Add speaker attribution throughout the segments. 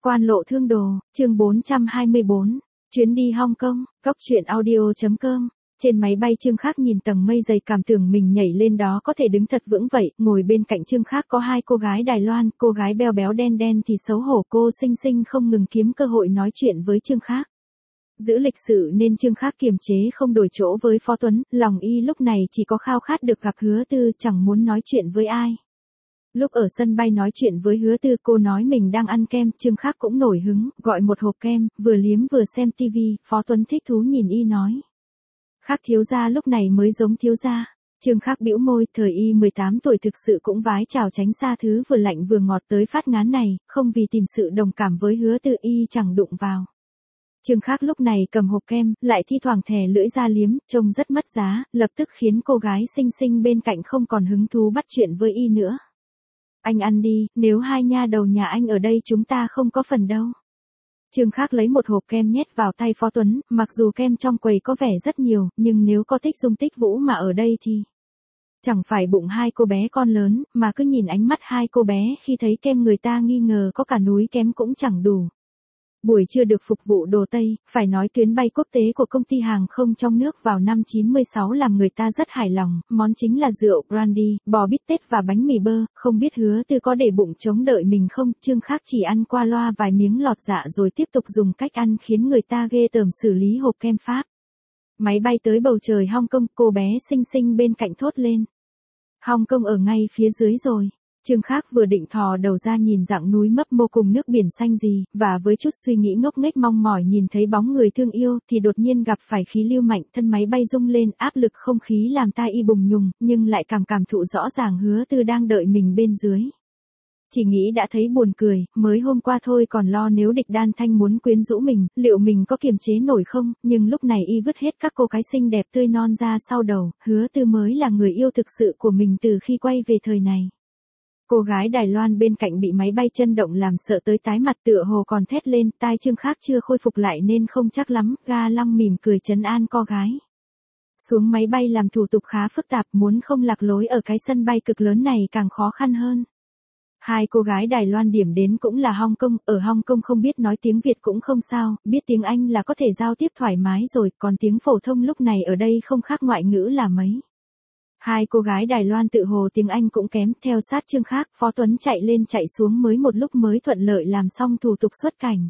Speaker 1: Quan lộ thương đồ, chương 424, chuyến đi Hong Kong, góc truyện audio.com. Trên máy bay Trương Khắc nhìn tầng mây dày cảm tưởng mình nhảy lên đó có thể đứng thật vững vậy, ngồi bên cạnh Trương Khắc có hai cô gái Đài Loan, cô gái béo béo đen đen thì xấu hổ cô xinh xinh không ngừng kiếm cơ hội nói chuyện với Trương Khắc. Giữ lịch sự nên Trương Khắc kiềm chế không đổi chỗ với Phó Tuấn, lòng y lúc này chỉ có khao khát được gặp Hứa Tư, chẳng muốn nói chuyện với ai. Lúc ở sân bay nói chuyện với Hứa Tư cô nói mình đang ăn kem, Trương Khắc cũng nổi hứng, gọi một hộp kem, vừa liếm vừa xem tivi, Phó Tuấn thích thú nhìn y nói. Khắc thiếu gia lúc này mới giống thiếu gia. Trương Khắc bĩu môi, thời y 18 tuổi thực sự cũng vái chào tránh xa thứ vừa lạnh vừa ngọt tới phát ngán này, không vì tìm sự đồng cảm với Hứa Tư y chẳng đụng vào. Trương Khắc lúc này cầm hộp kem, lại thi thoảng thè lưỡi ra liếm, trông rất mất giá, lập tức khiến cô gái xinh xinh bên cạnh không còn hứng thú bắt chuyện với y nữa. Anh ăn đi, nếu hai nha đầu nhà anh ở đây chúng ta không có phần đâu. Trương Khắc lấy một hộp kem nhét vào tay Phó Tuấn, mặc dù kem trong quầy có vẻ rất nhiều, nhưng nếu có Tích Dung Tích Vũ mà ở đây thì chẳng phải bụng hai cô bé con lớn, mà cứ nhìn ánh mắt hai cô bé khi thấy kem người ta nghi ngờ có cả núi kem cũng chẳng đủ. Buổi trưa được phục vụ đồ Tây, phải nói tuyến bay quốc tế của công ty hàng không trong nước vào năm 96 làm người ta rất hài lòng, món chính là rượu brandy, bò bít tết và bánh mì bơ, không biết Hứa Tư có để bụng chống đợi mình không, Trương Khắc chỉ ăn qua loa vài miếng lọt dạ rồi tiếp tục dùng cách ăn khiến người ta ghê tởm xử lý hộp kem Pháp. Máy bay tới bầu trời Hong Kong, cô bé xinh xinh bên cạnh thốt lên. Hong Kong ở ngay phía dưới rồi. Trương Khắc vừa định thò đầu ra nhìn dặng núi mấp mô cùng nước biển xanh gì, và với chút suy nghĩ ngốc nghếch mong mỏi nhìn thấy bóng người thương yêu, thì đột nhiên gặp phải khí lưu mạnh, thân máy bay rung lên, áp lực không khí làm tai y bùng nhùng, nhưng lại cảm thụ rõ ràng Hứa Tư đang đợi mình bên dưới. Chỉ nghĩ đã thấy buồn cười, mới hôm qua thôi còn lo nếu địch Đan Thanh muốn quyến rũ mình, liệu mình có kiềm chế nổi không, nhưng lúc này y vứt hết các cô gái xinh đẹp tươi non ra sau đầu, Hứa Tư mới là người yêu thực sự của mình từ khi quay về thời này. Cô gái Đài Loan bên cạnh bị máy bay chân động làm sợ tới tái mặt tựa hồ còn thét lên, tai Trương Khắc chưa khôi phục lại nên không chắc lắm, Ga Long mỉm cười trấn an cô gái. Xuống máy bay làm thủ tục khá phức tạp, muốn không lạc lối ở cái sân bay cực lớn này càng khó khăn hơn. Hai cô gái Đài Loan điểm đến cũng là Hong Kong, ở Hong Kong không biết nói tiếng Việt cũng không sao, biết tiếng Anh là có thể giao tiếp thoải mái rồi, còn tiếng phổ thông lúc này ở đây không khác ngoại ngữ là mấy. Hai cô gái Đài Loan tự hồ tiếng Anh cũng kém, theo sát Trương Khắc, Phó Tuấn chạy lên chạy xuống mới một lúc mới thuận lợi làm xong thủ tục xuất cảnh.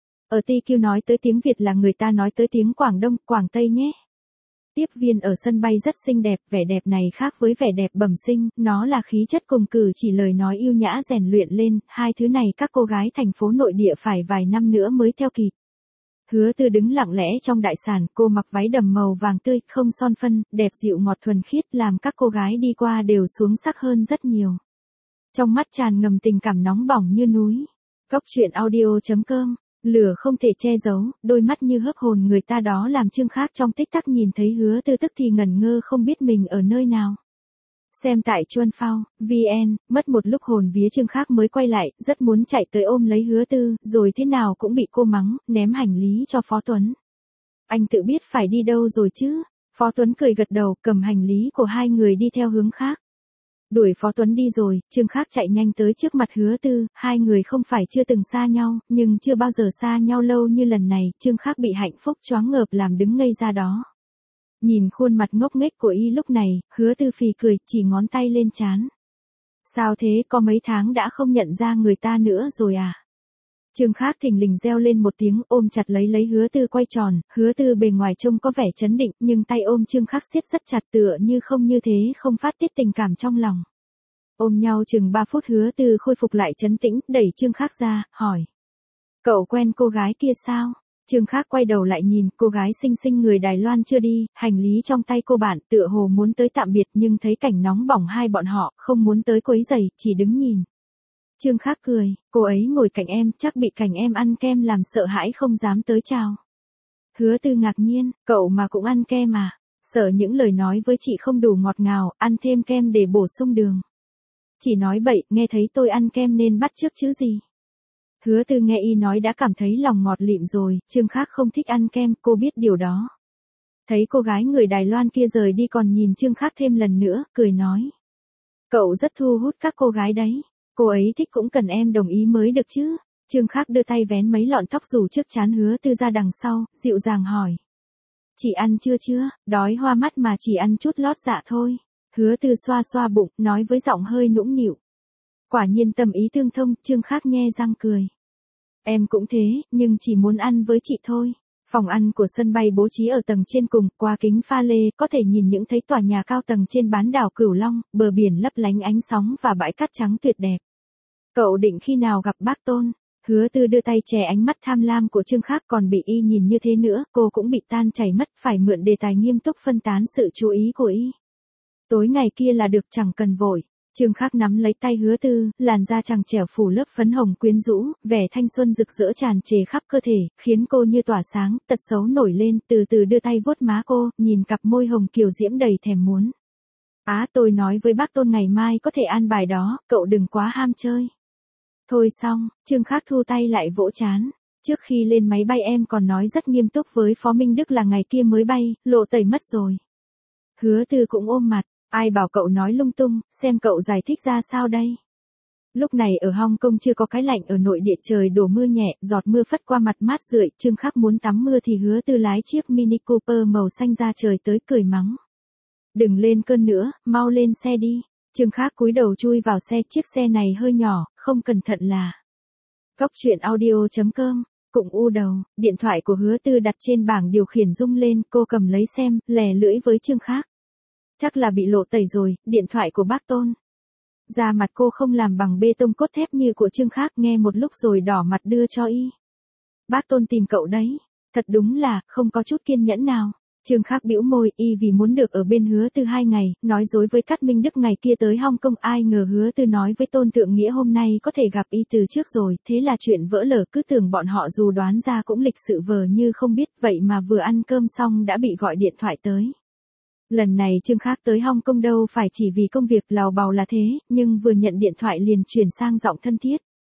Speaker 1: Ở TQ nói tới tiếng Việt là người ta nói tới tiếng Quảng Đông, Quảng Tây nhé. Tiếp viên ở sân bay rất xinh đẹp, vẻ đẹp này khác với vẻ đẹp bẩm sinh, nó là khí chất cùng cử chỉ lời nói yêu nhã rèn luyện lên, hai thứ này các cô gái thành phố nội địa phải vài năm nữa mới theo kịp. Hứa Tư đứng lặng lẽ trong đại sảnh, cô mặc váy đầm màu vàng tươi, không son phấn, đẹp dịu ngọt thuần khiết làm các cô gái đi qua đều xuống sắc hơn rất nhiều. Trong mắt tràn ngầm tình cảm nóng bỏng như núi. Góc truyện audio.com, lửa không thể che giấu, đôi mắt như hớp hồn người ta đó làm Trương Khắc trong tích tắc nhìn thấy Hứa Tư tức thì ngẩn ngơ không biết mình ở nơi nào. Xem tại Chuan Phao, VN, mất một lúc hồn vía Trương Khắc mới quay lại, rất muốn chạy tới ôm lấy Hứa Tư, rồi thế nào cũng bị cô mắng, ném hành lý cho Phó Tuấn. Anh tự biết phải đi đâu rồi chứ? Phó Tuấn cười gật đầu, cầm hành lý của hai người đi theo hướng khác. Đuổi Phó Tuấn đi rồi, Trương Khắc chạy nhanh tới trước mặt Hứa Tư, hai người không phải chưa từng xa nhau, nhưng chưa bao giờ xa nhau lâu như lần này, Trương Khắc bị hạnh phúc choáng ngợp làm đứng ngây ra đó. Nhìn khuôn mặt ngốc nghếch của y lúc này, Hứa Tư phì cười, chỉ ngón tay lên trán. Sao thế, có mấy tháng đã không nhận ra người ta nữa rồi à? Trương Khắc thình lình reo lên một tiếng, ôm chặt lấy Hứa Tư quay tròn, Hứa Tư bề ngoài trông có vẻ trấn định, nhưng tay ôm Trương Khắc siết rất chặt tựa như thế không phát tiết tình cảm trong lòng. Ôm nhau chừng 3 phút Hứa Tư khôi phục lại trấn tĩnh, đẩy Trương Khắc ra, hỏi. Cậu quen cô gái kia sao? Trương Khắc quay đầu lại nhìn, cô gái xinh xinh người Đài Loan chưa đi, hành lý trong tay cô bạn, tựa hồ muốn tới tạm biệt nhưng thấy cảnh nóng bỏng hai bọn họ, không muốn tới quấy rầy, chỉ đứng nhìn. Trương Khắc cười, cô ấy ngồi cạnh em, chắc bị cảnh em ăn kem làm sợ hãi không dám tới chào. Hứa Tư ngạc nhiên, cậu mà cũng ăn kem à? Sợ những lời nói với chị không đủ ngọt ngào, ăn thêm kem để bổ sung đường. Chỉ nói bậy, nghe thấy tôi ăn kem nên bắt chước chứ gì. Hứa Tư nghe y nói đã cảm thấy lòng ngọt lịm rồi, Trương Khắc không thích ăn kem, cô biết điều đó. Thấy cô gái người Đài Loan kia rời đi còn nhìn Trương Khắc thêm lần nữa, cười nói. Cậu rất thu hút các cô gái đấy, cô ấy thích cũng cần em đồng ý mới được chứ. Trương Khắc đưa tay vén mấy lọn tóc rủ trước trán Hứa Tư ra đằng sau, dịu dàng hỏi. Chị ăn chưa, đói hoa mắt mà chỉ ăn chút lót dạ thôi. Hứa Tư xoa xoa bụng, nói với giọng hơi nũng nịu. Quả nhiên tâm ý tương thông, Trương Khắc nhe răng cười. Em cũng thế, nhưng chỉ muốn ăn với chị thôi. Phòng ăn của sân bay bố trí ở tầng trên cùng, qua kính pha lê, có thể nhìn những thấy tòa nhà cao tầng trên bán đảo Cửu Long, bờ biển lấp lánh ánh sóng và bãi cát trắng tuyệt đẹp. Cậu định khi nào gặp bác Tôn? Hứa Tư đưa tay che ánh mắt tham lam của Trương Khắc, còn bị y nhìn như thế nữa, cô cũng bị tan chảy mất, phải mượn đề tài nghiêm túc phân tán sự chú ý của y. Tối ngày kia là được, chẳng cần vội. Trương Khắc nắm lấy tay Hứa Tư, làn da trắng trẻo phủ lớp phấn hồng quyến rũ, vẻ thanh xuân rực rỡ tràn trề khắp cơ thể, khiến cô như tỏa sáng, tật xấu nổi lên, từ từ đưa tay vuốt má cô, nhìn cặp môi hồng kiều diễm đầy thèm muốn. Tôi nói với bác Tôn ngày mai có thể an bài đó, cậu đừng quá ham chơi. Thôi xong, Trương Khắc thu tay lại vỗ trán. Trước khi lên máy bay em còn nói rất nghiêm túc với Phó Minh Đức là ngày kia mới bay, lộ tẩy mất rồi. Hứa Tư cũng ôm mặt. Ai bảo cậu nói lung tung, xem cậu giải thích ra sao đây. Lúc này ở Hong Kong chưa có cái lạnh, ở nội địa trời đổ mưa nhẹ, giọt mưa phất qua mặt mát rượi, Trương Khắc muốn tắm mưa thì Hứa Tư lái chiếc Mini Cooper màu xanh ra trời tới cười mắng. Đừng lên cơn nữa, mau lên xe đi. Trương Khắc cúi đầu chui vào xe, chiếc xe này hơi nhỏ, không cẩn thận là. Góc truyện audio.com. Cụng u đầu, điện thoại của Hứa Tư đặt trên bảng điều khiển rung lên, cô cầm lấy xem, lè lưỡi với Trương Khắc. Chắc là bị lộ tẩy rồi, điện thoại của bác Tôn. Da mặt cô không làm bằng bê tông cốt thép như của Trương Khắc, nghe một lúc rồi đỏ mặt đưa cho y. Bác Tôn tìm cậu đấy. Thật đúng là, không có chút kiên nhẫn nào. Trương Khắc bĩu môi, y vì muốn được ở bên Hứa Tư 2 ngày, nói dối với Cát Minh Đức ngày kia tới Hong Kong, ai ngờ Hứa Tư nói với Tôn Thượng Nghĩa hôm nay có thể gặp y từ trước rồi, thế là chuyện vỡ lở, cứ tưởng bọn họ dù đoán ra cũng lịch sự vờ như không biết, vậy mà vừa ăn cơm xong đã bị gọi điện thoại tới. Lần này Trương Khắc tới Hong Kong đâu phải chỉ vì công việc, lào bào là thế, nhưng vừa nhận điện thoại liền chuyển sang giọng thân thiết.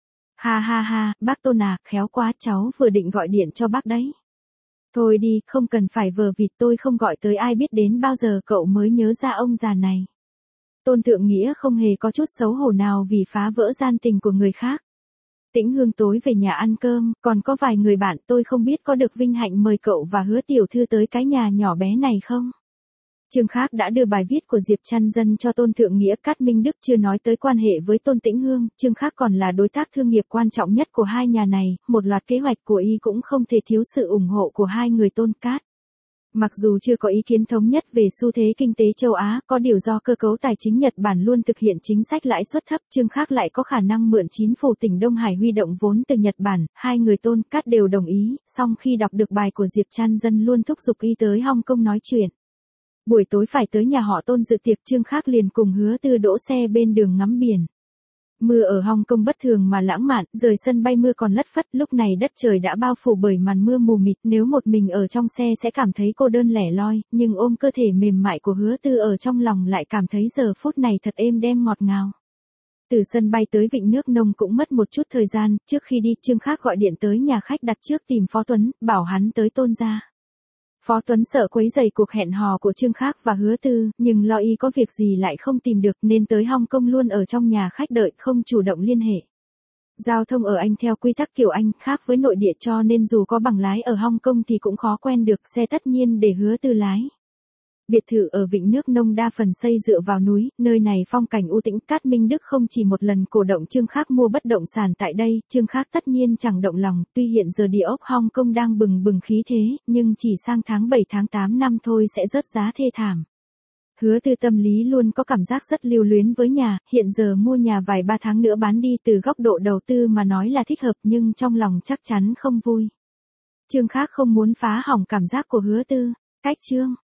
Speaker 1: Ha ha ha, bác Tôn à, khéo quá, cháu vừa định gọi điện cho bác đấy. Thôi đi, không cần phải vờ vịt, tôi không gọi tới ai biết đến bao giờ cậu mới nhớ ra ông già này. Tôn Thượng Nghĩa không hề có chút xấu hổ nào vì phá vỡ gian tình của người khác. Tĩnh Hương tối về nhà ăn cơm, còn có vài người bạn, tôi không biết có được vinh hạnh mời cậu và Hứa tiểu thư tới cái nhà nhỏ bé này không? Trương Khắc đã đưa bài viết của Diệp Trăn Dân cho Tôn Thượng Nghĩa, Cát Minh Đức chưa nói tới quan hệ với Tôn Tĩnh Hương, Trương Khắc còn là đối tác thương nghiệp quan trọng nhất của hai nhà này, một loạt kế hoạch của y cũng không thể thiếu sự ủng hộ của hai người Tôn Cát. Mặc dù chưa có ý kiến thống nhất về xu thế kinh tế châu Á, có điều do cơ cấu tài chính Nhật Bản luôn thực hiện chính sách lãi suất thấp, Trương Khắc lại có khả năng mượn chính phủ tỉnh Đông Hải huy động vốn từ Nhật Bản, hai người Tôn Cát đều đồng ý, song khi đọc được bài của Diệp Trăn Dân luôn thúc giục y tới Hong Kong nói chuyện. Buổi tối phải tới nhà họ Tôn dự tiệc, Trương Khắc liền cùng Hứa Tư đỗ xe bên đường ngắm biển. Mưa ở Hong Kong bất thường mà lãng mạn, rời sân bay mưa còn lất phất, lúc này đất trời đã bao phủ bởi màn mưa mù mịt, nếu một mình ở trong xe sẽ cảm thấy cô đơn lẻ loi, nhưng ôm cơ thể mềm mại của Hứa Tư ở trong lòng lại cảm thấy giờ phút này thật êm đềm ngọt ngào. Từ sân bay tới Vịnh Nước Nông cũng mất một chút thời gian, trước khi đi Trương Khắc gọi điện tới nhà khách đặt trước tìm Phó Tuấn, bảo hắn tới Tôn gia. Phó Tuấn sợ quấy rầy cuộc hẹn hò của Trương Khắc và Hứa Tư, nhưng lo y có việc gì lại không tìm được nên tới Hong Kong luôn ở trong nhà khách đợi, không chủ động liên hệ. Giao thông ở Anh theo quy tắc kiểu Anh, khác với nội địa cho nên dù có bằng lái ở Hong Kong thì cũng khó quen được, xe tất nhiên để Hứa Tư lái. Biệt thự ở Vịnh Nước Nông đa phần xây dựa vào núi, nơi này phong cảnh u tĩnh, Cát Minh Đức không chỉ một lần cổ động Trương Khắc mua bất động sản tại đây, Trương Khắc tất nhiên chẳng động lòng, tuy hiện giờ địa ốc Hong Kong đang bừng bừng khí thế, nhưng chỉ sang tháng 7 tháng 8 năm thôi sẽ rớt giá thê thảm. Hứa Tư tâm lý luôn có cảm giác rất lưu luyến với nhà, hiện giờ mua nhà vài 3 tháng nữa bán đi, từ góc độ đầu tư mà nói là thích hợp nhưng trong lòng chắc chắn không vui. Trương Khắc không muốn phá hỏng cảm giác của Hứa Tư. Cách chương